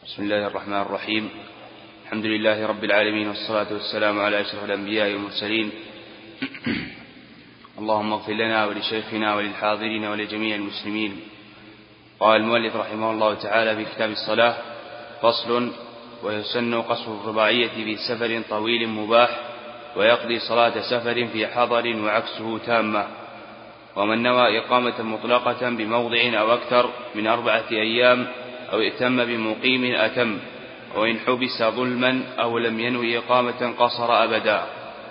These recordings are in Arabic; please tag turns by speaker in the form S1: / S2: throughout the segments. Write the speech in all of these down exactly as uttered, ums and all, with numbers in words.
S1: بسم الله الرحمن الرحيم. الحمد لله رب العالمين، والصلاة والسلام على أشرف الأنبياء والمرسلين. اللهم اغفر لنا ولشيخنا وللحاضرين ولجميع المسلمين. قال المؤلف رحمه الله تعالى في كتاب الصلاة: فصل: ويسن قصر الرباعية في سفر طويل مباح، ويقضي صلاة سفر في حضر وعكسه تامة. ومن نوى إقامة مطلقة بموضع أو أكثر من أربعة أيام أو ائتم بمقيم أتم، وإن حبس ظلما أو لم ينوي إقامة قصر أبدا.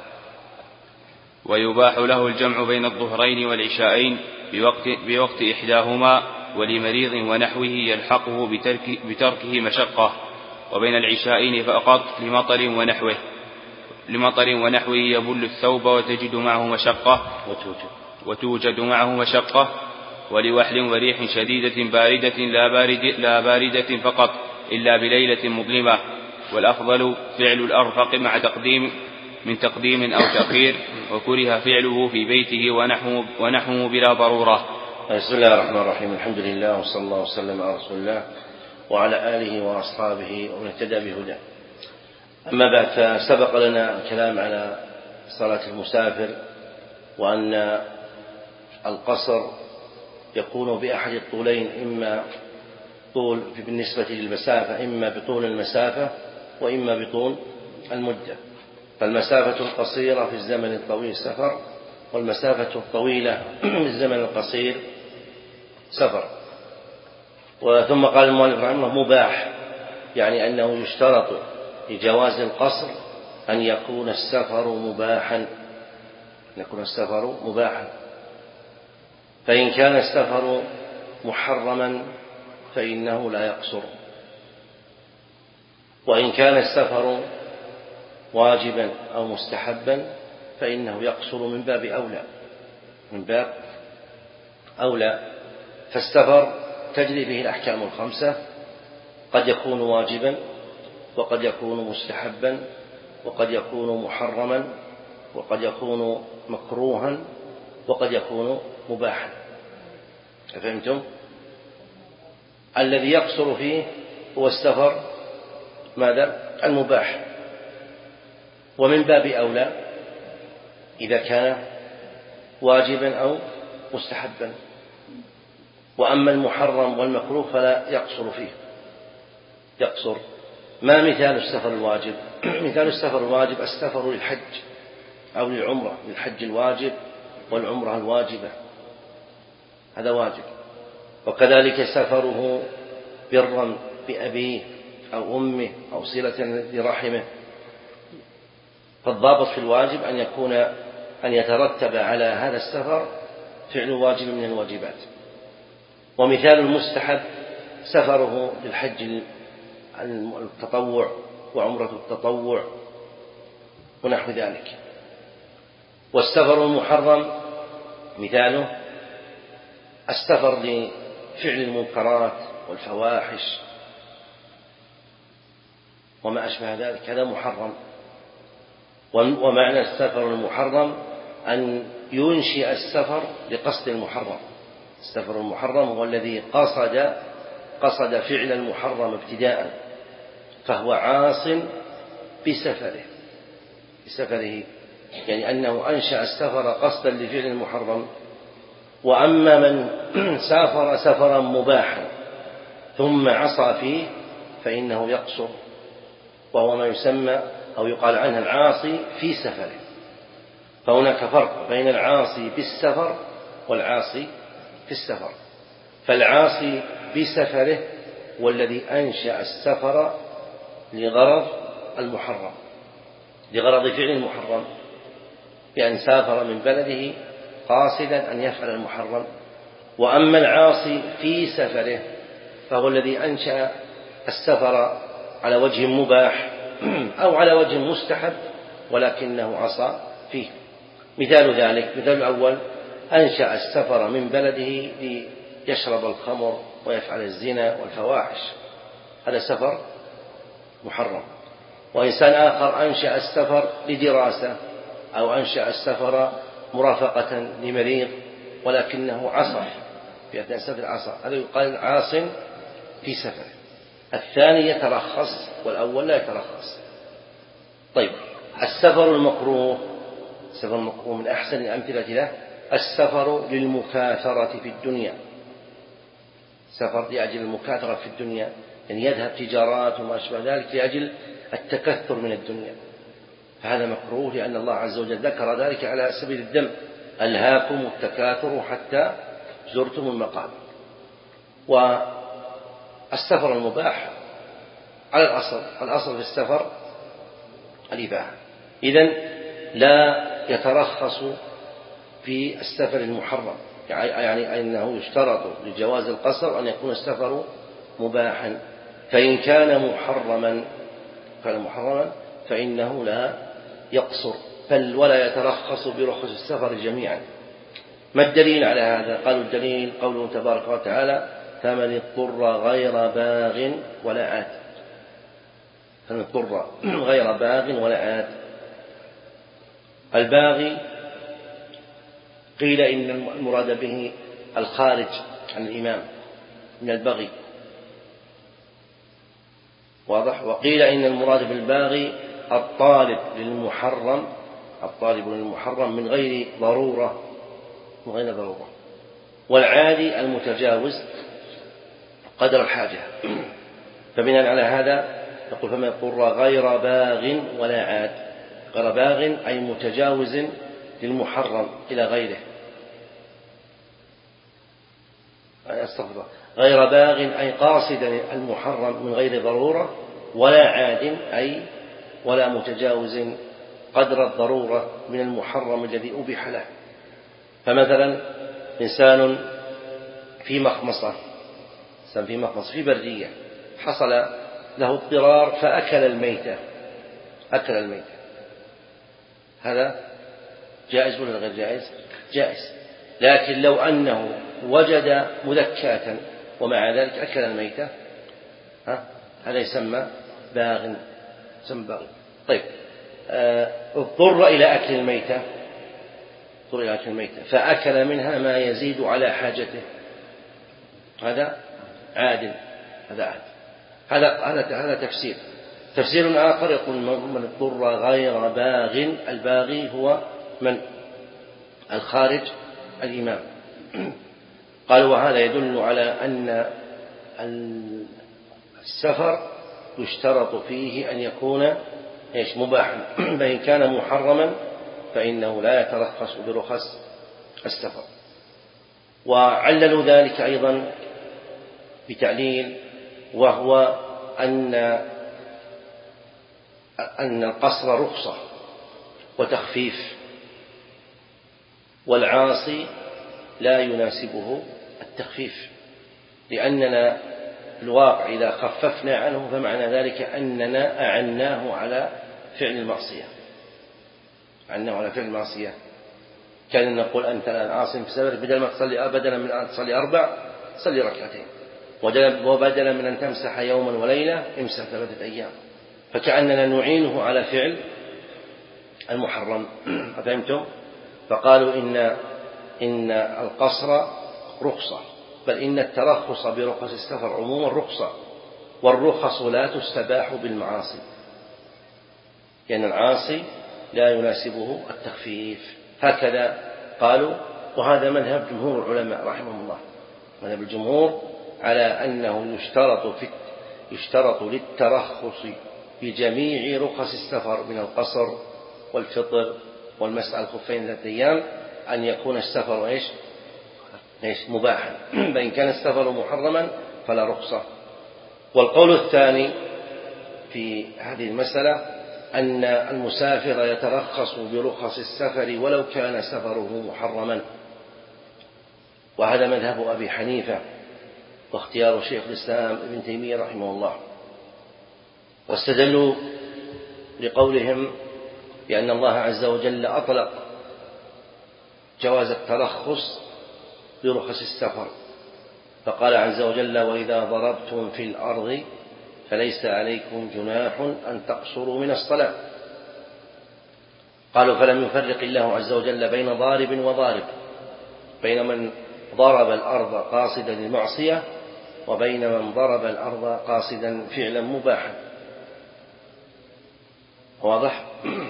S1: ويباح له الجمع بين الظهرين والعشاءين بوقت, بوقت إحداهما، ولمريض ونحوه يلحقه بترك بتركه مشقة، وبين العشاءين فقط لمطر ونحوه لمطر ونحوه يبل الثوب وتجد معه مشقة وتوجد, وتوجد معه مشقة ولوحل وريح شديدة باردة لا, بارد لا باردة فقط إلا بليلة مظلمة. والأفضل فعل الأرفق مع تقديم من تقديم أو تأخير، وكره فعله في بيته ونحوه, ونحوه بلا ضرورة.
S2: بسم الله الرحمن الرحيم. الحمد لله، وصلى الله وسلم على رسول الله وعلى آله وأصحابه ومن اهتدى بهداه. أما بعد، فسبق لنا الكلام على صلاة المسافر، وأن القصر يكون بأحد الطولين، إما طول بالنسبة للمسافة، إما بطول المسافة وإما بطول المدة. فالمسافة القصيرة في الزمن الطويل سفر، والمسافة الطويلة في الزمن القصير سفر. وثم قال المؤلف رحمه الله: مباح، يعني أنه يشترط لجواز القصر أن يكون السفر مباحا أن يكون السفر مباحا فإن كان السفر محرما فإنه لا يقصر، وإن كان السفر واجبا أو مستحبا فإنه يقصر من باب أولى من باب أولى فالسفر تجري به الأحكام الخمسة، قد يكون واجبا، وقد يكون مستحبا، وقد يكون محرما، وقد يكون مكروها، وقد يكون مباحا. فهمتم؟ الذي يقصر فيه هو السفر ماذا؟ المباح. ومن باب أولى إذا كان واجبا أو مستحبا. وأما المحرم والمكروه فلا يقصر فيه، يقصر. ما مثال السفر الواجب؟ مثال السفر الواجب السفر للحج أو للعمرة، للحج الواجب والعمرة الواجبة، هذا واجب. وكذلك سفره برا بأبيه أو أمه أو صلة لرحمه. فالضابط في الواجب أن يكون أن يترتب على هذا السفر فعل واجب من الواجبات. ومثال المستحب سفره للحج التطوع وعمرة التطوع ونحو ذلك. والسفر المحرم مثاله السفر لفعل المنكرات والفواحش وما أشبه ذلك، هذا محرم. ومعنى السفر المحرم أن ينشئ السفر لقصد المحرم. السفر المحرم هو الذي قصد قصد فعل المحرم ابتداء، فهو عاص بسفره بسفره يعني أنه أنشأ السفر قصدا لفعل المحرم. وأما من سافر سفرا مباحا ثم عصى فيه فإنه يقصر، وهو ما يسمى أو يقال عنه العاصي في سفره. فهناك فرق بين العاصي بالسفر والعاصي في السفر. فالعاصي بسفره والذي أنشأ السفر لغرض المحرم، لغرض فعل المحرم، بأن سافر من بلده قاصدا أن يفعل المحرم. وأما العاصي في سفره فهو الذي أنشأ السفر على وجه مباح أو على وجه مستحب ولكنه عصى فيه. مثال ذلك، مثال الأول أنشأ السفر من بلده ليشرب الخمر ويفعل الزنا والفواحش، هذا سفر محرم. وإنسان آخر أنشأ السفر لدراسة أو أنشأ السفر مرافقة لمريض ولكنه عصى في أثناء السفر، عصى، هذا يقال عاص في سفره. الثاني يترخص والأول لا يترخص. طيب السفر المكروه، السفر المكروه من أحسن الأمثلة له السفر للمكاثرة في الدنيا، سفر لأجل المكاثرة في الدنيا، يعني يذهب تجارات وما أشبه ذلك لأجل التكثر من الدنيا، فهذا مكروه لأن الله عز وجل ذكر ذلك على سبيل الذم: ألهاكم التكاثر حتى زرتم المقابر. والسفر المباح على الأصل، الأصل في السفر الإباحة، إذن لا يترخص في السفر المحرم، يعني أنه يشترط لجواز القصر أن يكون السفر مباحا، فإن كان محرما كان محرما فإنه لا يقصر بل ولا يترخص برخص السفر جميعا. ما الدليل على هذا؟ قالوا الدليل قوله تبارك وتعالى: فمن اضطر غير باغ ولا عاد. فمن اضطر غير باغ ولا عاد. الباغي قيل إن المراد به الخارج عن الإمام من البغي، واضح. وقيل إن المراد بالباغي الطالب للمحرم، الطالب للمحرم من غير ضرورة، من غير ضرورة. والعادي المتجاوز قدر الحاجة. فبناء على هذا نقول: فمن اضطر غير باغ ولا عاد. غير باغ أي متجاوز للمحرم إلى غيره، أستغفر، غير باغ أي قاصدا المحرم من غير ضرورة، ولا عاد أي ولا متجاوز قدر الضرورة من المحرم الذي أبيح له. فمثلا إنسان في مخمصة، إنسان في مخمصة في برية، حصل له اضطرار فأكل الميتة، أكل الميتة، هذا جائز ولا غير جائز؟ جائز. لكن لو أنه وجد مذكاة ومع ذلك أكل الميتة، ها؟ هذا يسمى باغ، يسمى باغ. طيب آه، اضطر إلى أكل الميتة، اضطر إلى أكل الميتة فأكل منها ما يزيد على حاجته، هذا عادل، هذا عادل. هذا هذا هذا تفسير. تفسير آخر يقول: من اضطر غير باغ. الباغي هو من الخارج الإمام. قالوا: وهذا يدل على أن السفر يشترط فيه أن يكون إيش؟ مباحا، فإن كان محرما فإنه لا يترخص برخص السفر. وعللوا ذلك أيضا بتعليل، وهو أن أن القصر رخصة وتخفيف، والعاصي لا يناسبه التخفيف، لأننا في الواقع إذا خففنا عنه فمعنى ذلك أننا أعناه على فعل المعصية، أعناه على فعل المعصية. كان نقول: أنت الآن عاصم في سفر، بدل ما تصلي بدلا من أن تصلي أربع صلي ركعتين، وبدلا من أن تمسح يوما وليلة امسح ثلاثة أيام، فكأننا نعينه على فعل المحرم. أفهمتم؟ فقالوا إن إن القصر رخصة، بل إن الترخص برخص السفر عموما رخصة، والرخص لا تستباح بالمعاصي، لأن العاصي لا يناسبه التخفيف. هكذا قالوا، وهذا مذهب جمهور العلماء رحمهم الله، مذهب الجمهور على أنه يشترط في يشترط للترخص بجميع رخص السفر من القصر والفطر والمسح على الخفين ثلاثة أيام أن يكون السفر إيش؟ إيش؟ مباحا، فإن كان السفر محرما فلا رخصة. والقول الثاني في هذه المسألة أن المسافر يترخص برخص السفر ولو كان سفره محرما، وهذا مذهب أبي حنيفة واختيار شيخ الإسلام ابن تيمية رحمه الله. واستدلوا لقولهم بأن الله عز وجل أطلق جواز الترخص برخص السفر، فقال عز وجل: وإذا ضربتم في الأرض فليس عليكم جناح أن تقصروا من الصلاة. قالوا: فلم يفرق الله عز وجل بين ضارب وضارب، بين من ضرب الأرض قاصدا للمعصية وبين من ضرب الأرض قاصدا فعلا مباحا. واضح؟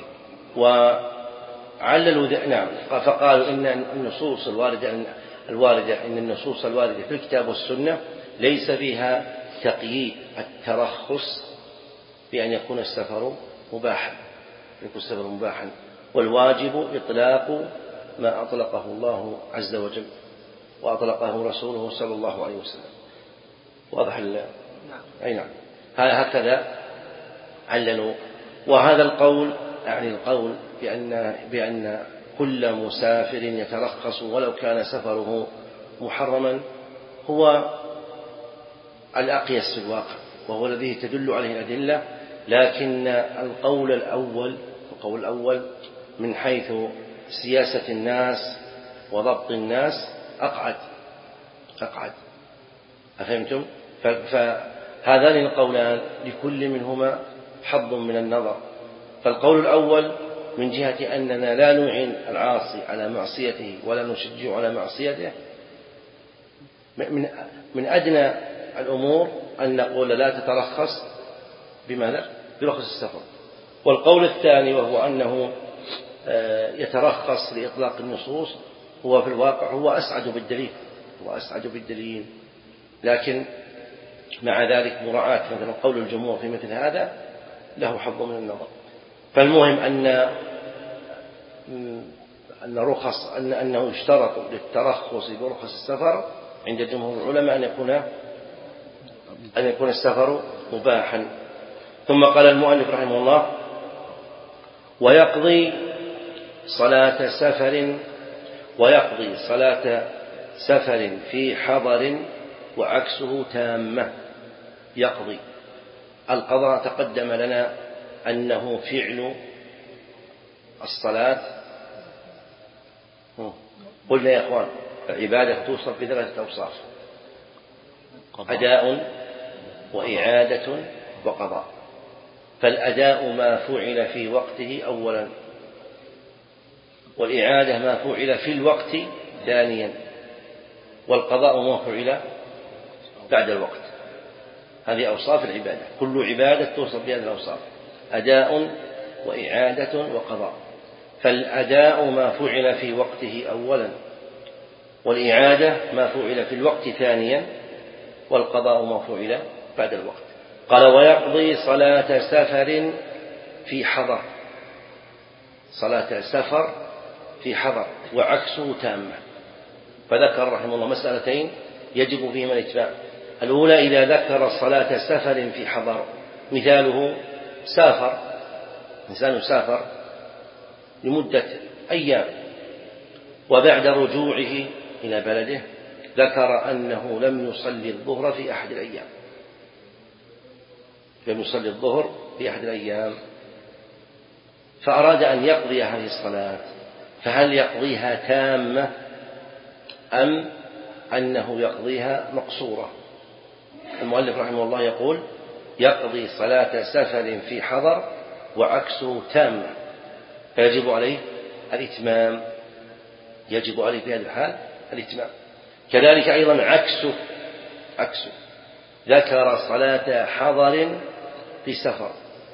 S2: وعللوا نعم فقالوا إن النصوص الواردة الواردة إن النصوص الواردة في الكتاب والسنة ليس فيها تقييد الترخص بأن يكون السفر مباحا يكون السفر مباحا والواجب إطلاق ما أطلقه الله عز وجل وأطلقه رسوله صلى الله عليه وسلم. واضح الله؟ نعم. أي نعم. هكذا عللوا. وهذا القول يعني القول بأن بأن كل مسافر يترخص ولو كان سفره محرما هو الأقيس في الواقع وهو الذي تدل عليه الأدلة، لكن القول الأول القول الأول من حيث سياسة الناس وضبط الناس أقعد أقعد أفهمتم؟ فهذان القولان لكل منهما حظ من النظر. فالقول الأول من جهة أننا لا نعين العاصي على معصيته ولا نشجع على معصيته من من أدنى الأمور أن نقول لا تترخص بماذا؟ برخص السفر. والقول الثاني وهو أنه يترخص لإطلاق النصوص هو في الواقع هو أسعد بالدليل هو أسعد بالدليل لكن مع ذلك مراعاة مثلا قول الجمهور في مثل هذا له حظ من النظر. فالمهم أن أن رخص أن أنه يشترط للترخص برخص السفر عند جمهور العلماء أن يكون أن يكون السفر مباحا. ثم قال المؤلف رحمه الله: ويقضي صلاة سفر ويقضي صلاة سفر في حضر وعكسه تامة. يقضي القضاء تقدم لنا أنه فعل الصلاة. قلنا يا أخوان العبادة توصف بثلاثة أوصاف: أداء وإعادة وقضاء. فالأداء ما فعل في وقته أولا، والإعادة ما فعل في الوقت ثانيا، والقضاء ما فعل بعد الوقت. هذه أوصاف العبادة، كل عبادة توصف بهذه الأوصاف: أداء وإعادة وقضاء. فالأداء ما فعل في وقته أولا، والإعادة ما فعل في الوقت ثانيا، والقضاء ما فعل بعد الوقت. قال: ويقضي صلاة سفر في حضر. صلاة سفر في حضر وعكسه تامة. فذكر رحمه الله مسألتين يجب فيهما الاتباع. الأولى: إذا ذكر صلاة سفر في حضر، مثاله سافر إنسان سافر لمدة أيام وبعد رجوعه إلى بلده ذكر أنه لم يصلي الظهر في أحد الأيام لم يصلي الظهر في أحد الأيام فأراد أن يقضي هذه الصلاة، فهل يقضيها تامة أم أنه يقضيها مقصورة؟ المؤلف رحمه الله يقول: يقضي صلاة سفر في حضر وعكسه تامة، فيجب عليه الإتمام يجب عليه في هذه الحال الإتمام. كذلك أيضا عكسه عكسه ذكر صلاة حضر في سفر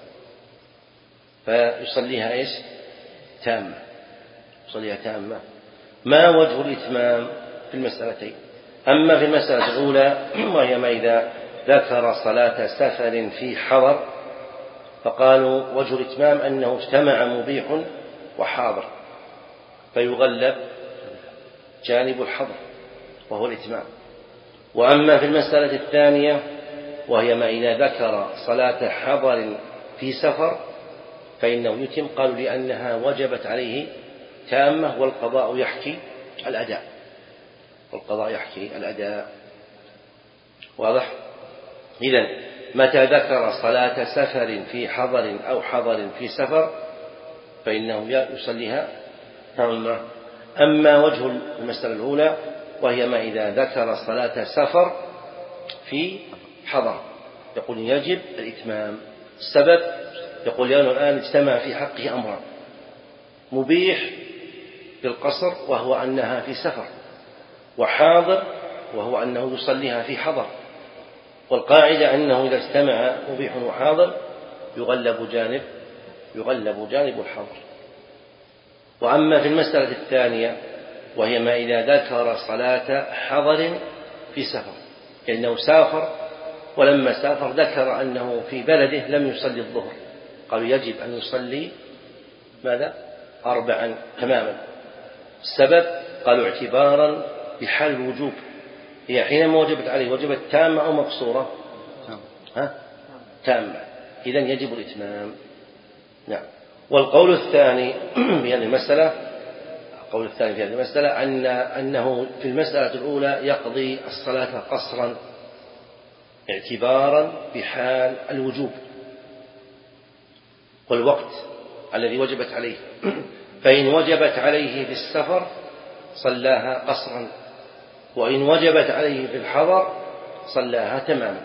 S2: فيصليها إيش؟ تامة يصليها تامة. ما وجه الإتمام في المسألتين؟ أما في المسألة الأولى وهي ما إذا ذكر صلاة سفر في حضر فقالوا وجه الإتمام أنه اجتمع مبيح وحاضر فيغلب جانب الحضر وهو الإتمام. وأما في المسألة الثانية وهي ما إذا ذكر صلاة حضر في سفر فإنه يتم، قالوا لأنها وجبت عليه تامة والقضاء يحكي الأداء والقضاء يحكي الأداء. واضح؟ إذن متى ذكر صلاة سفر في حضر أو حضر في سفر فإنه يصليها تامة. أما وجه المسألة الأولى وهي ما إذا ذكر صلاة سفر في حضر يقول يجب الإتمام. السبب يقول لأنه الآن اجتمع في حقه أمران: مبيح بالقصر وهو أنها في سفر، وحاضر وهو أنه يصليها في حضر، والقاعدة أنه إذا اجتمع مبيح وحاضر يغلب جانب يغلب جانب الحظر. وأما في المسألة الثانية وهي ما إذا ذكر صلاة حضر في سفر، لأنه سافر ولما سافر ذكر أنه في بلده لم يصلي الظهر، قالوا يجب أن يصلي ماذا؟ أربعا تماما. السبب قالوا اعتبارا بحال الوجوب، هي حينما وجبت عليه وجبت تامة أو مقصورة؟ ها؟ تامة، إذن يجب الإتمام. نعم. والقول الثاني في هذه المسألة القول الثاني في هذه المسألة أن أنه في المسألة الأولى يقضي الصلاة قصرا اعتبارا بحال الوجوب والوقت الذي وجبت عليه، فإن وجبت عليه في السفر صلاها قصرا، وإن وجبت عليه في الحضر صلاها تماما.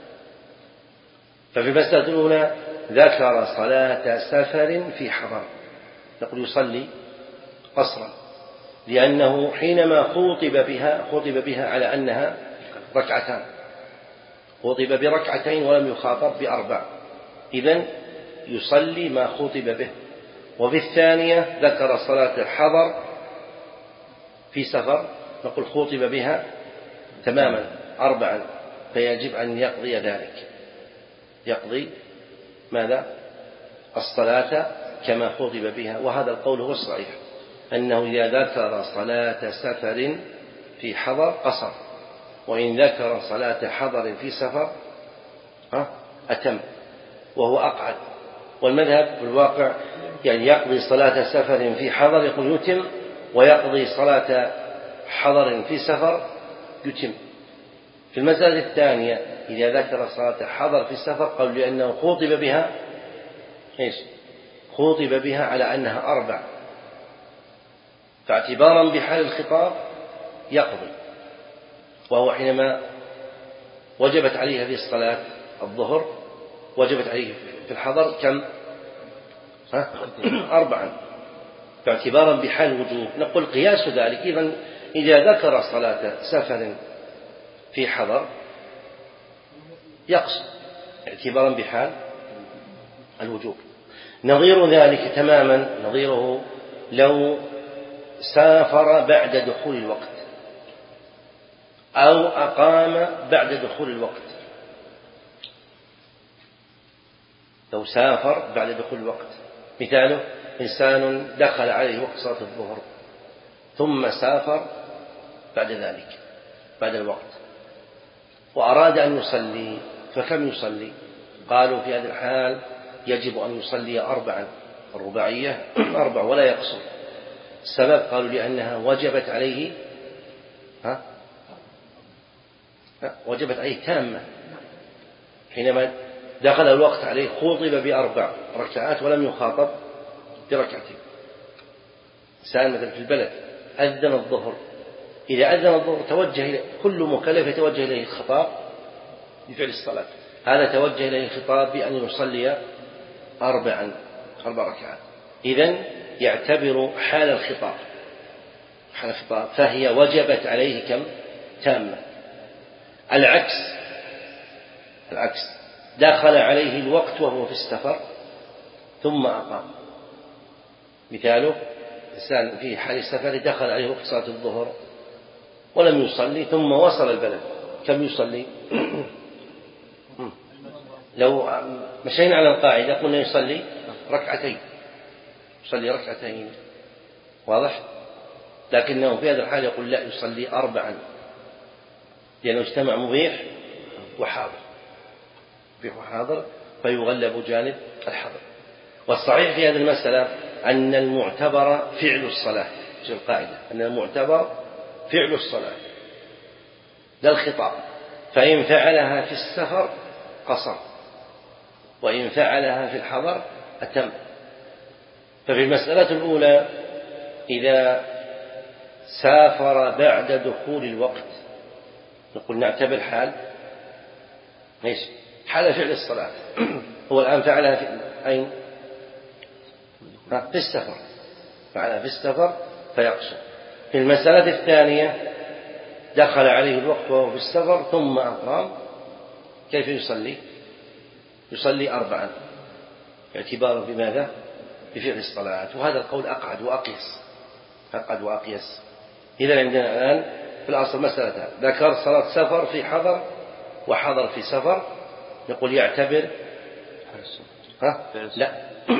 S2: ففي المسألة الأولى ذكر صلاة سفر في حضر، نقول يصلي قصرا، لأنه حينما خطب بها خطب بها على أنها ركعتان، خطب بركعتين ولم يخاطب بأربع، إذن يصلي ما خطب به. وفي الثانية ذكر صلاة الحضر في سفر، نقول خطب بها تماما أربعا، فيجب أن يقضي ذلك، يقضي ماذا؟ الصلاة كما خطب بها. وهذا القول هو الصحيح، أنه إذا ذكر صلاة سفر في حضر قصر، وإن ذكر صلاة حضر في سفر أتم، وهو أقعد. والمذهب في الواقع يعني يقضي صلاة سفر في حضر يقول يتم، ويقضي صلاة حضر في سفر يتم. في المسألة الثانية إذا ذكر صلاة حضر في السفر قالوا لأنه خطب بها إيش؟ خطب بها على أنها أربع، فاعتبارا بحال الخطاب يقضي. وهو حينما وجبت عليه هذه الصلاة الظهر وجبت عليه في الحضر كم؟ ها؟ أربعا، فاعتبارا بحال الوجوب نقول قياس ذلك إذن إذا ذكر صلاة سفر في حضر يقصر اعتبارا بحال الوجوب. نظير ذلك تماما نظيره لو سافر بعد دخول الوقت أو أقام بعد دخول الوقت. لو سافر بعد دخول الوقت، مثاله إنسان دخل عليه وقت صلاة الظهر ثم سافر بعد ذلك بعد الوقت وأراد أن يصلي، فكم يصلي؟ قالوا في هذا الحال يجب أن يصلي أربعا، الرباعية أربع ولا يقصر. السبب قالوا لأنها وجبت عليه ها؟ وجبت عليه تامة، حينما دخل الوقت عليه خطب بأربع ركعات ولم يخاطب بركعتين. إنسان مثلا في البلد أذن الظهر، إذا أذن الظهر توجه إليه كل مكلف يتوجه إليه الخطاب بفعل الصلاة، هذا توجه إليه الخطاب بأن يصلي أربعا أربع ركعات، إذن يعتبر حال الخطاب حال الخطاب فهي وجبت عليه كم؟ تامة. العكس العكس دخل عليه الوقت وهو في السفر ثم أقام، مثاله إنسان في حال السفر دخل عليه وقت صلاة الظهر ولم يصلي ثم وصل البلد، كم يصلي؟ لو مشينا على القاعدة قلنا يصلي ركعتين يصلي ركعتين واضح؟ لكنه في هذا الحال يقول لا يصلي أربعا، لأنه اجتمع مبيح وحاضر مبيح وحاضر فيغلب جانب الحضر. والصحيح في هذه المسألة أن المعتبر فعل الصلاة، في القاعدة أن المعتبر فعل الصلاة لا الخطاب، فإن فعلها في السفر قصر وإن فعلها في الحضر أتم. ففي المسألة الأولى إذا سافر بعد دخول الوقت نقول نعتبر حال ليش؟ حال فعل الصلاة هو الآن فعلها في أين؟ في السفر، فعلها في السفر فيقصر. في المسألة الثانية دخل عليه الوقت وهو في السفر ثم أقام كيف يصلي؟ يصلي أربعا اعتبارا بماذا؟ بفعل الصلاة، وهذا القول أقعد وأقيس أقعد وأقيس. إذا عندنا الآن في الأصل مسألة ذكر صلاة سفر في حضر وحضر في سفر، نقول يعتبر ها؟ لا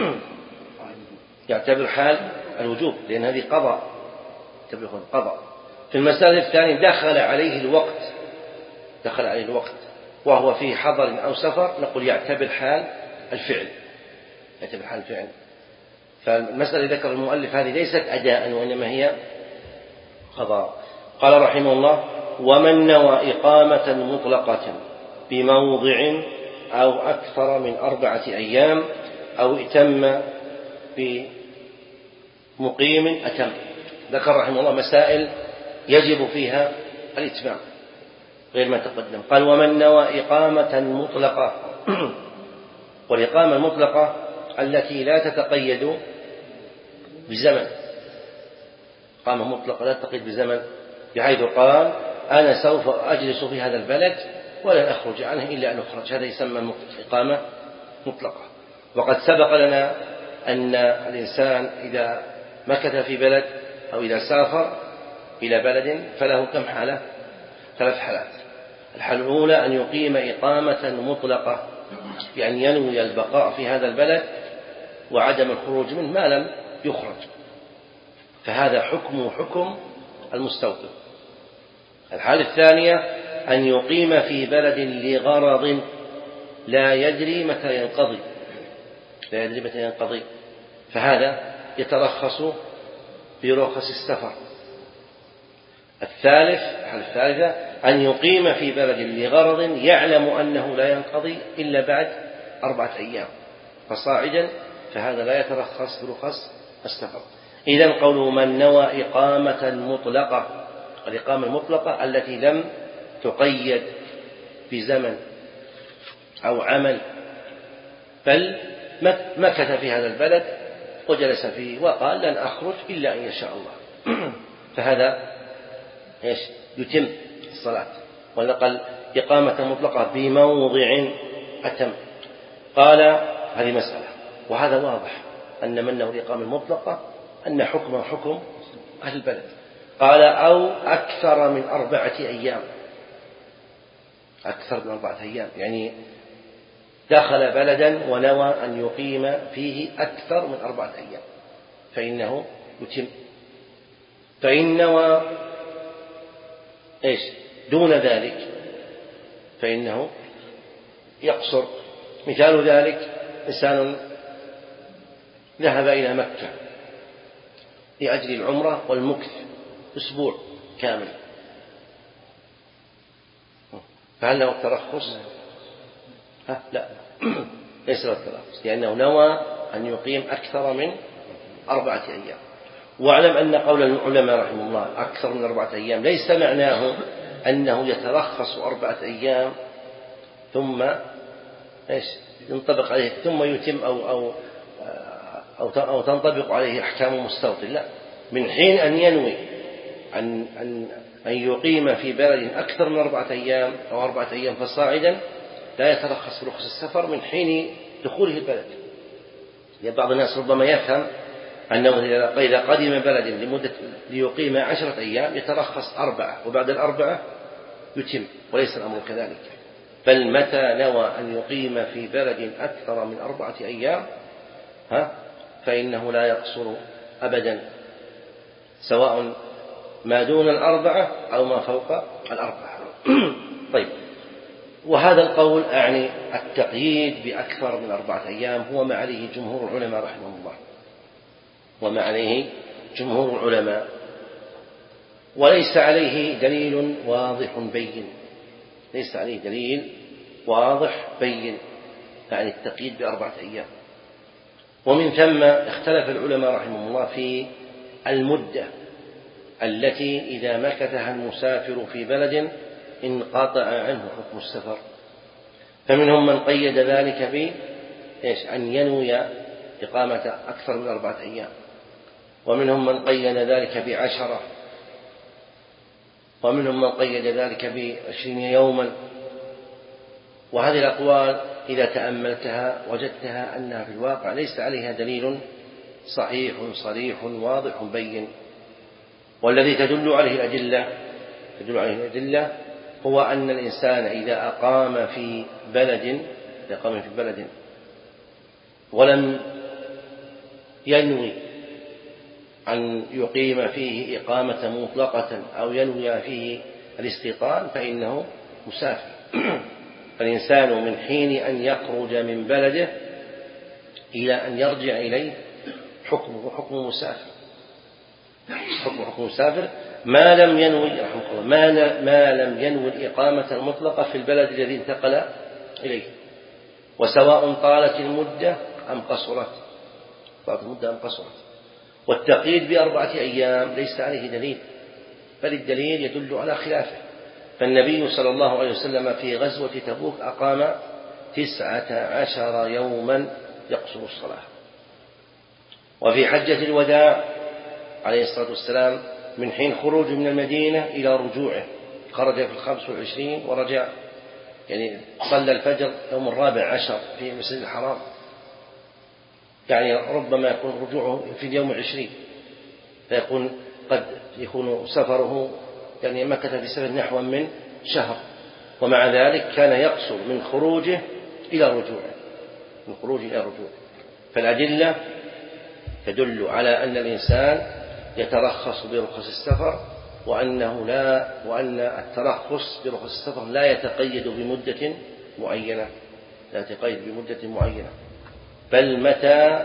S2: يعتبر حال الوجوب، لأن هذه قضاء يعتبر قضاء. في المسألة الثانية دخل عليه الوقت دخل عليه الوقت وهو في حضر أو سفر، نقول يعتبر حال الفعل يعتبر حال الفعل. فالمسألة ذكر المؤلف هذه ليست أداء وإنما هي قضاء. قال رحمه الله: ومن نوى إقامة مطلقة بموضع أو أكثر من أربعة أيام أو ائتم بمقيم أتم. ذكر رحمه الله مسائل يجب فيها الإتمام غير ما تقدم. قال: ومن نوى إقامة مطلقة والإقامة المطلقة التي لا تتقيد بزمن، إقامة مطلقة لا تتقيد بزمن، بحيث قال: أنا سوف أجلس في هذا البلد ولن أخرج عنه إلا أن أخرج، هذا يسمى إقامة مطلقة. وقد سبق لنا أن الإنسان إذا مكث في بلد أو إذا سافر إلى بلد فله كم حالة؟ ثلاث حالات. الحالة الأولى أن يقيم إقامة مطلقة، يعني ينوي البقاء في هذا البلد وعدم الخروج منه ما لم يخرج، فهذا حكم حكم المستوطن. الحالة الثانية أن يقيم في بلد لغرض لا يدري متى ينقضي لا يدري متى ينقضي فهذا يترخص برخص السفر. الثالث الحالة الثالثة أن يقيم في بلد لغرض يعلم أنه لا ينقضي إلا بعد أربعة أيام فصاعدا، فهذا لا يترخص برخص السفر. إذن قوله: من نوى إقامة مطلقة، الإقامة المطلقة التي لم تقيد بزمن أو عمل، بل مكث في هذا البلد وجلس فيه وقال: لن أخرج إلا أن يشاء الله، فهذا إيش؟ يتم الصلاة. ونقل إقامة مطلقة بموضع أتم. قال: هذه مسألة، وهذا واضح أن من له الإقامة المطلقة أن حكمه حكم أهل البلد. قال: أو أكثر من أربعة أيام أكثر من أربعة أيام يعني دخل بلدا ونوى أن يقيم فيه أكثر من أربعة أيام فإنه يتم. فإن نوى إيش دون ذلك فإنه يقصر. مثال ذلك: إنسان ذهب إلى مكة لأجل العمرة والمكث أسبوع كامل، فهل له الترخص؟ ها؟ لا ليس له الترخص، لأنه نوى أن يقيم أكثر من أربعة أيام. واعلم أن قول العلماء رحمه الله أكثر من أربعة أيام ليس معناه أنه يترخص أربعة أيام ثم إيش ينطبق عليه ثم يتم أو أو أو أو تنطبق عليه أحكام مستوطن. لا، من حين أن ينوي أن أن أن يقيم في بلد أكثر من أربعة أيام أو أربعة أيام فصاعدا لا يترخص برخص السفر من حين دخوله البلد. يعني بعض الناس ربما يفهم أنه إذا قدم بلد لمدة ليقيم عشرة أيام يترخص أربعة وبعد الأربعة يتم، وليس الأمر كذلك، بل متى نوى أن يقيم في بلد أكثر من أربعة أيام ها فإنه لا يقصر أبدا، سواء ما دون الأربعة أو ما فوق الأربعة. طيب، وهذا القول أعني التقييد بأكثر من أربعة أيام هو ما عليه جمهور العلماء رحمه الله وما عليه جمهور العلماء، وليس عليه دليل واضح بين ليس عليه دليل واضح بين يعني التقييد بأربعة أيام. ومن ثم اختلف العلماء رحمه الله في المدة التي إذا مكثها المسافر في بلد انقطع عنه حكم السفر، فمنهم من قيد ذلك ب إيش أن ينوي إقامة أكثر من أربعة أيام، ومنهم من قيد ذلك بعشرة، ومنهم من قيد ذلك بعشرين يوما، وهذه الأقوال إذا تأملتها وجدتها أنها في الواقع ليس عليها دليل صحيح صريح واضح بين، والذي تدل عليه الأدلة تدل عليه الأدلة هو أن الإنسان إذا أقام في بلد أقام في بلد ولم ينوي أن يقيم فيه إقامة مطلقة أو ينوي فيه الاستيطان فإنه مسافر. فالإنسان من حين أن يخرج من بلده إلى أن يرجع إليه حكمه حكم مسافر، حكم حكم مسافر ما لم ينوي رحمه الله ما, ما لم ينوي الإقامة المطلقة في البلد الذي انتقل إليه، وسواء طالت المدة أم قصرت طالت المدة أم قصرت. والتقييد بأربعة أيام ليس عليه دليل، بل الدليل يدل على خلافه. فالنبي صلى الله عليه وسلم في غزوة تبوك أقام تسعة عشر يوما يقصر الصلاة. وفي حجة الوداع عليه الصلاة والسلام من حين خروج من المدينة إلى رجوعه خرج في الخمس والعشرين ورجع، يعني صلى الفجر يوم الرابع عشر في المسجد الحرام، يعني ربما يكون رجوعه في اليوم العشرين، فيكون قد يكون سفره يعني مكث في سفر نحو من شهر، ومع ذلك كان يقصر من خروجه إلى رجوعه من خروجه إلى رجوعه. فالأدلة تدل على أن الإنسان يترخص برخص السفر، وأنه لا وأن الترخص برخص السفر لا يتقيد بمدة معينة لا يتقيد بمدة معينة بل متى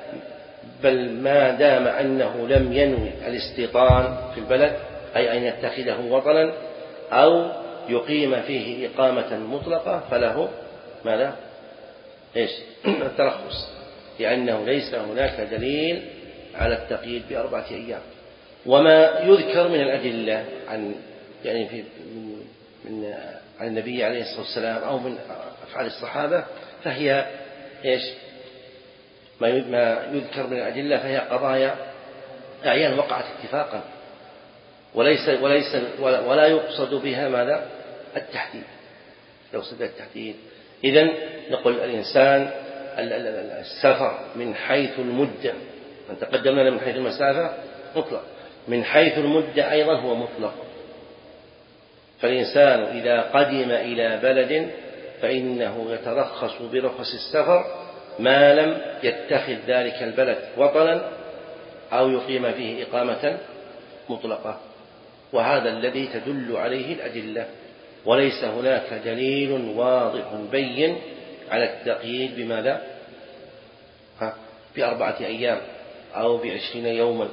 S2: بل ما دام أنه لم ينوي الاستيطان في البلد، أي أن يتخذه وطنا أو يقيم فيه إقامة مطلقة، فله ماذا؟ إيش؟ الترخص، لأنه ليس هناك دليل على التقييد بأربعة أيام. وما يذكر من الأدلة عن يعني في من, من عن النبي عليه الصلاة والسلام أو من أفعال الصحابة فهي إيش؟ ما يذكر من الأدلة فهي قضايا أعيان وقعت اتفاقا، وليس وليس ولا, ولا يقصد بها ماذا؟ التحديد. يقصد التحديد. إذن نقول الإنسان السفر من حيث المدة، من تقدم لنا من حيث المسافة مطلق، من حيث المدة أيضا هو مطلق. فالإنسان إذا قدم إلى بلد فإنه يترخص برخص السفر ما لم يتخذ ذلك البلد وطنا أو يقيم فيه إقامة مطلقة، وهذا الذي تدل عليه الأدلة، وليس هناك دليل واضح بين على التقييد بماذا؟ بأربعة أيام أو بعشرين يوما،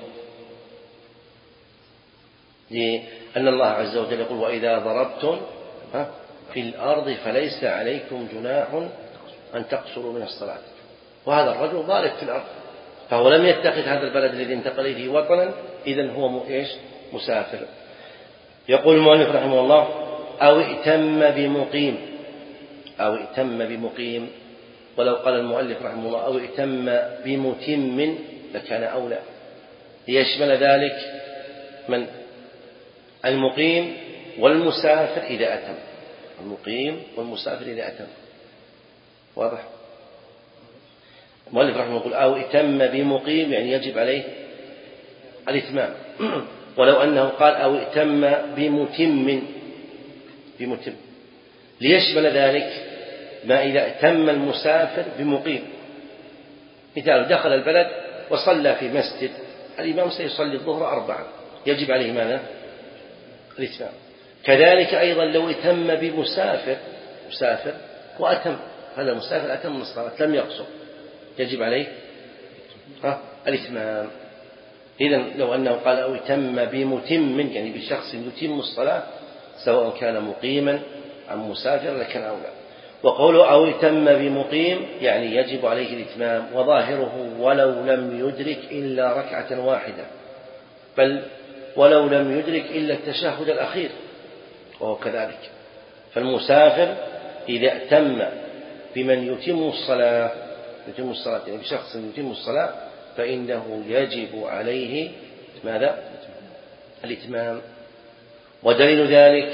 S2: لأن الله عز وجل يقول وإذا ضربتم في الأرض فليس عليكم جناح أن تقصروا من الصلاة. وهذا الرجل ضارب في الأرض، فهو لم يتخذ هذا البلد الذي انتقل إليه وطنا، إذن هو إيش؟ مسافر. يقول المؤلف رحمه الله أو ائتم بمقيم أو ائتم بمقيم ولو قال المؤلف رحمه الله أو ائتم بمتم لكان أولى، ليشمل ذلك من المقيم والمسافر إذا أتم المقيم والمسافر إذا أتم. واضح؟ المؤلف رحمه الله يقول أو ائتم بمقيم يعني يجب عليه الإتمام، ولو أنه قال أو ائتم بمتم بمتم ليشمل ذلك ما إذا ائتم المسافر بمقيم. مثال دخل البلد وصلى في مسجد، الإمام سيصلي الظهر أربعا يجب عليه ماذا؟ الإتمام. كذلك أيضا لو ائتم بمسافر مسافر وأتم، هذا المسافر أتم من الصلاة لم يقصر يجب عليه الإتمام. إذن لو أنه قال أو ائتم بمتم يعني بشخص يتم الصلاة سواء كان مقيما أم مسافرا لكان أولى. وقوله أو ائتم بمقيم يعني يجب عليه الإتمام، وظاهره ولو لم يدرك إلا ركعة واحدة، بل ولو لم يدرك إلا التشهد الأخير وهو كذلك. فالمسافر إذا ائتم بمن يتم الصلاة يتم الصلاة يعني بشخص يتم الصلاة فإنه يجب عليه ماذا؟ الإتمام. ودليل ذلك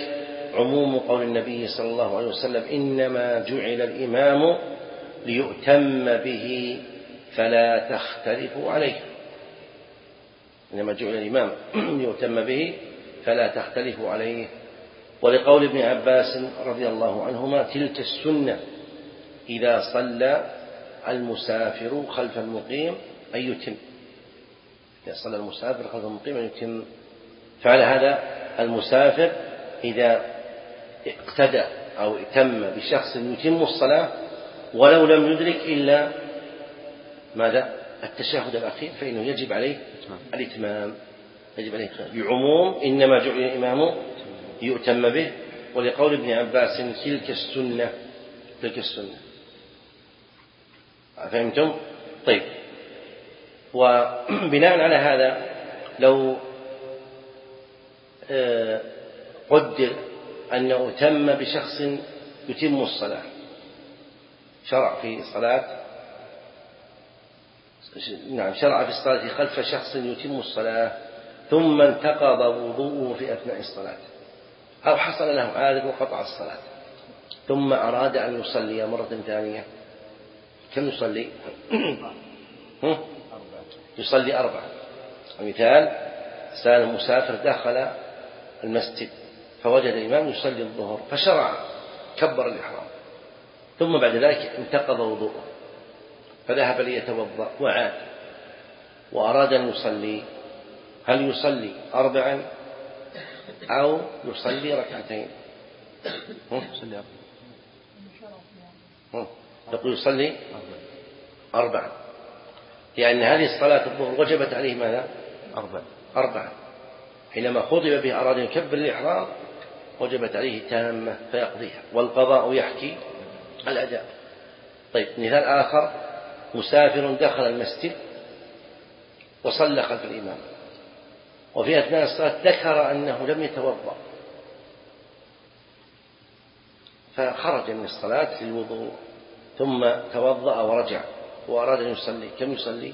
S2: عموم قول النبي صلى الله عليه وسلم إنما جعل الإمام ليؤتم به فلا تختلفوا عليه. إنما جعل الإمام ليؤتم به فلا تختلفوا عليه. ولقول ابن عباس رضي الله عنهما تلك السنة إذا صلى المسافر خلف المقيم أن يتم. إذا صلى المسافر خلف المقيم أن يتم. فعلى هذا المسافر إذا اقتدى أو اتم بشخص يتم الصلاة ولو لم يدرك إلا ماذا؟ التشهد الأخير فإنه يجب عليه الإتمام. يجب عليه بعموم إنما جعل الإمام يؤتم به. ولقول ابن عباس تلك السنة تلك السنة. فهمتم؟ طيب. وبناء على هذا لو قدر أنه أتم بشخص يتم الصلاة، شرع في صلاة نعم شرع في الصلاة خلف شخص يتم الصلاة ثم انتقض وضوءه في أثناء الصلاة، أو حصل له عارض وقطع الصلاة ثم أراد أن يصلي مرة ثانية، كم يصلي؟ يصلي أربعة. مثال: سالم مسافر دخل المسجد فوجد الإمام يصلي الظهر فشرع كبر الإحرام، ثم بعد ذلك انتقض وضوءه فذهب ليتوضأ وعاد وأراد أن يصلي، هل يصلي أربعا أو يصلي ركعتين؟ يقول يصلي أربعا، لأن هذه الصلاة الظهر وجبت عليه ماذا؟ أربعا أربعا حينما خطب به أراد أن يكبر الإحرام وجبت عليه تامة فيقضيها، والقضاء يحكي الأداء. طيب، مثال آخر: مسافر دخل المسجد وصلى خلف الإمام، وفي أثناء الصلاة ذكر أنه لم يتوضأ فخرج من الصلاة للوضوء ثم توضأ ورجع وأراد أن يصلي، كم يصلي؟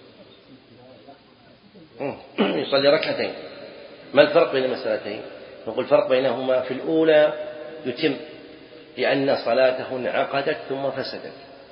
S2: يصلي ركعتين. ما الفرق بين المسألتين؟ نقول الفرق بينهما في الأولى يتم لأن صلاته انعقدت ثم فسدت،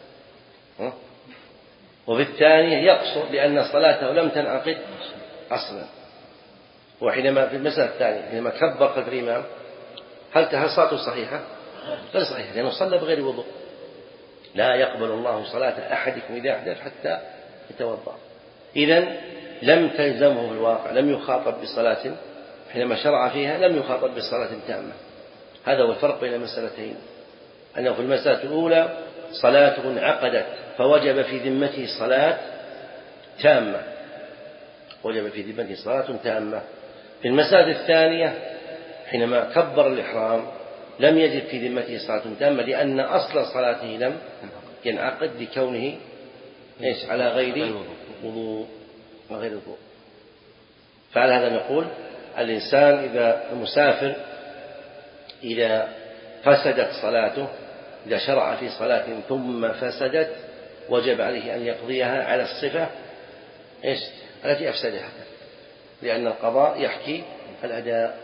S2: وفي الثانية يقصر لأن صلاته لم تنعقد أصلا. وحينما في المسألة الثانية حينما كبر خلف الإمام هل صلاته صحيحة؟ غير صحيحة، لأنه صلى بغير وضوء. لا يقبل الله صلاة أحدكم إذا أحدث حتى يتوضأ. إذن لم تلزمه في الواقع، لم يخاطب بصلاة حينما شرع فيها، لم يخاطب بصلاة تامة. هذا هو الفرق بين المسألتين، أنه في المسألة الأولى صلاته انعقدت فوجب في ذمته صلاة تامة، وجب في ذمته صلاة تامة. في المسألة الثانية حينما كبر الإحرام لم يجد في ذمته صلاة تامة، لأن أصل صلاته لم ينعقد لكونه إيش؟ على غير وضوء وغير وضوء. فعلى هذا نقول الإنسان إذا المسافر إذا فسدت صلاته، إذا شرع في صلاة ثم فسدت وجب عليه أن يقضيها على الصفة إيش؟ التي أفسدها، لأن القضاء يحكي الأداء.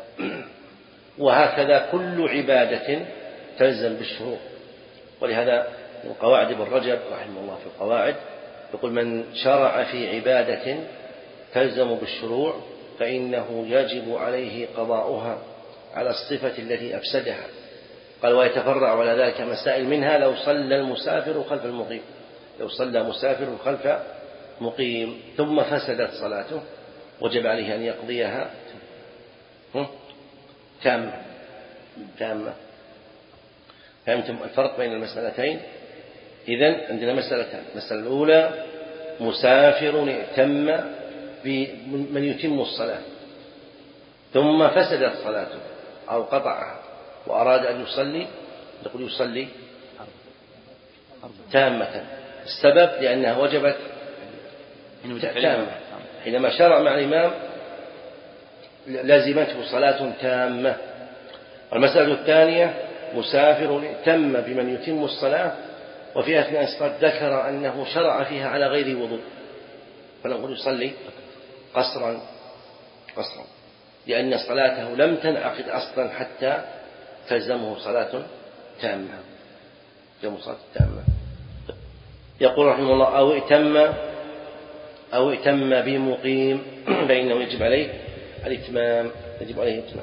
S2: وهكذا كل عبادة تلزم بالشروط. ولهذا من قواعد ابن رجب رحمه الله في القواعد يقول: من شرع في عبادة تلزم بالشروع فإنه يجب عليه قضاؤها على الصفة التي أفسدها. قال: ويتفرع على ذلك مسائل، منها لو صلى المسافر خلف المقيم، لو صلى مسافر خلف مقيم ثم فسدت صلاته وجب عليه أن يقضيها تامة تامة. فهمتم الفرق بين المسألتين؟ إذن عندنا مسألتان: المسألة الأولى مسافر ائتم بمن يتم الصلاة ثم فسدت صلاته أو قطعها وأراد أن يصلي، نقول يصلي تامة. السبب لأنها وجبت تامة، حينما شرع مع الإمام لازمته صلاة تامة. والمسألة الثانية مسافر ائتم بمن يتم الصلاة وفي أثناء الصلاة ذكر أنه شرع فيها على غير وضوء، فنقول يصلي قصرا قصرا. لأن صلاته لم تنعقد أصلا حتى تلزمه صلاة تامة. تلزمه صلاة تامة. يقول رحمه الله: أو ائتم أو ائتم بمقيم فإنه يجب عليه الإتمام. يجب عليه الإتمام.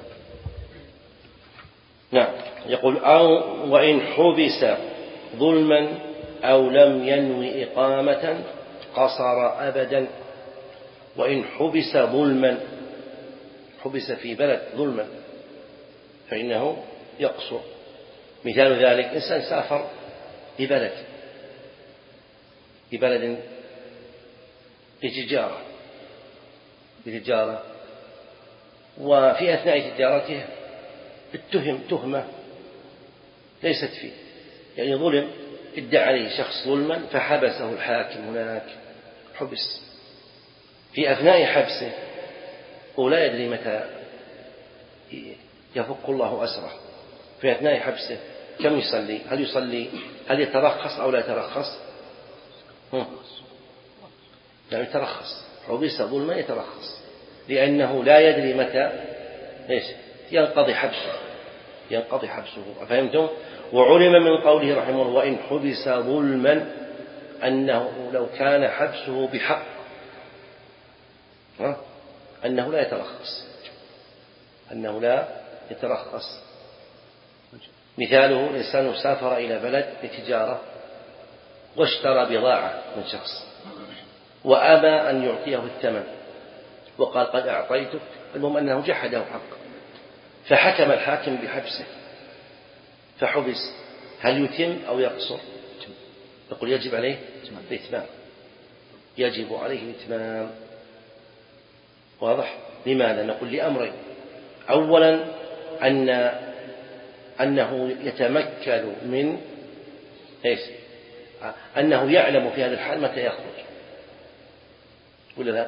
S2: نعم. يقول: أو وإن حبس ظلما أو لم ينوي إقامة قصر أبدا. وإن حبس ظلما، حبس في بلد ظلما، فإنه يقصر. مثال ذلك: إنسان سافر لبلد لبلد لتجارة لتجارة وفي أثناء تجارته اتهم تهمة ليست فيه، يعني ظلم، ادعى عليه شخص ظلما فحبسه الحاكم هناك، حبس. في أثناء حبسه هو لا يدري متى يفك الله أسره. في أثناء حبسه كم يصلي؟ هل يصلي هل يترخص أو لا يترخص؟ لا يترخص. حبس ظلما يترخص، لأنه لا يدري متى إيش ينقضي حبسه ينقضي حبسه فهمتم؟ وعلم من قوله رحمه الله: وإن حبس ظلما أنه لو كان حبسه بحق أنه لا يترخص أنه لا يترخص. مثاله: إنسان سافر إلى بلد لتجارة واشترى بضاعة من شخص وأبى أن يعطيه الثمن وقال: قد أعطيتك، المهم أنه جحده حقا، فحكم الحاكم بحبسه فحبس، هل يتم أو يقصر؟ يقول: يجب عليه الإتمام. يجب عليه الإتمام. واضح؟ لماذا؟ نقول: لأمرين: أولا أن أنه يتمكن من إيش؟ أنه يعلم في هذا الحال متى يخرج، ولا لا؟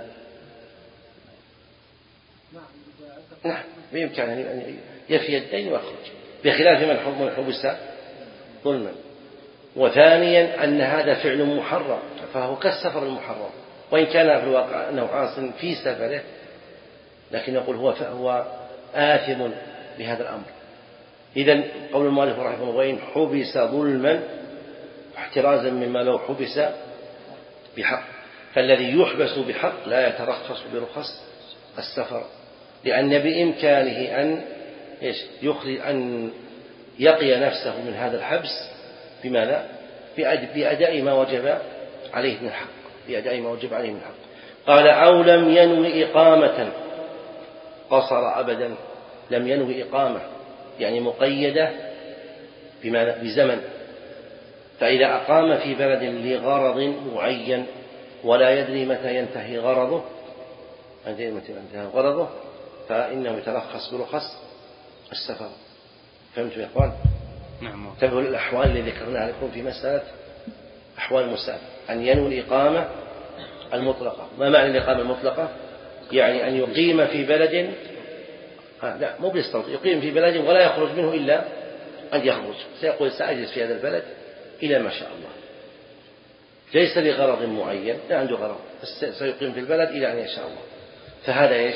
S2: نعم، بإمكانه أن يفي الدين ويخرج، بخلاف من حبس ظلما. وثانيا أن هذا فعل محرم، فهو كالسفر المحرم، وإن كان في الواقع أنه عاص في سفره، لكن نقول هو هو آثم بهذا الأمر. إذن قول المؤلف رحمه الله: وإن حبس ظلما، احترازا مما لو حبس بحق. فالذي يحبس بحق لا يترخص برخص السفر، لأن بإمكانه أن يخرج أن يقي نفسه من هذا الحبس بماذا؟ بأداء ما وجب عليه من الحق بأداء ما وجب عليه من الحق. قال: أو لم ينوي إقامة قصر أبدا. لم ينوي إقامة يعني مقيدة بماذا؟ بزمن. فإذا أقام في بلد لغرض معين ولا يدري متى ينتهي غرضه متى ينتهي غرضه فإنه يترخص برخص السفر. فهمتم يا إخوان؟
S1: نعم.
S2: انتبهوا للأحوال اللي ذكرناها لكم في مسألة أحوال المسافر: أن ينوي الإقامة المطلقة. ما معنى الإقامة المطلقة؟ يعني أن يقيم في بلد آه لا مو بيستوطن، يقيم في بلد ولا يخرج منه إلا أن يخرج. سيقول: سأجلس في هذا البلد إلى ما شاء الله، ليس لغرض معين، لا عنده غرض، سيقيم في البلد إلى أن يشاء الله. فهذا إيش؟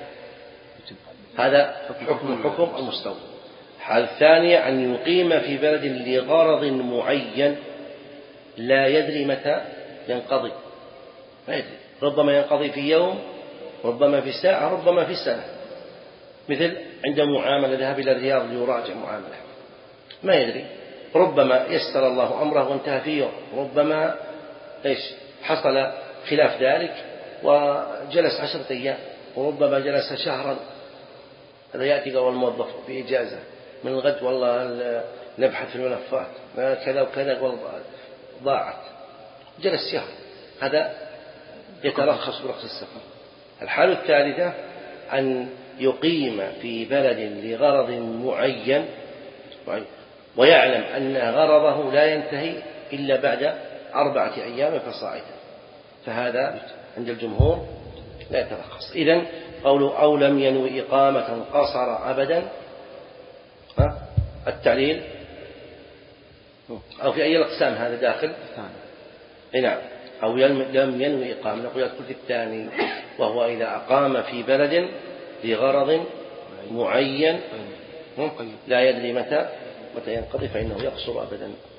S2: هذا حكم حكم المستوطن. الحالة الثانية أن يقيم في بلد لغرض معين لا يدري متى ينقضي، ما يدري، ربما ينقضي في يوم، ربما في ساعة، ربما في سنة. مثل عند معاملة ذهب إلى الرياض ليراجع معاملة، ما يدري، ربما يسر الله أمره وانتهى في يوم، ربما إيش حصل خلاف ذلك وجلس عشرة أيام، وربما جلس شهرا. هذا يأتي قبل الموظف بإجازة من الغد، والله نبحث في الملفات كذا وكذا، والله ضاعت، جلس شهر، هذا يترخص برخص السفر. الحالة الثالثة أن يقيم في بلد لغرض معين ويعلم أن غرضه لا ينتهي إلا بعد أربعة أيام فصاعدا، فهذا عند الجمهور لا يترخص. إذن قوله: أو لم ينوي إقامة قصر أبدا، التعليل أو في أي الأقسام هذا داخل؟ نعم. أو لم ينوي إقامة، نقول يدخل في الثاني، وهو إذا أقام في بلد لغرض معين لا يدري متى متى ينقضي فإنه يقصر أبدا.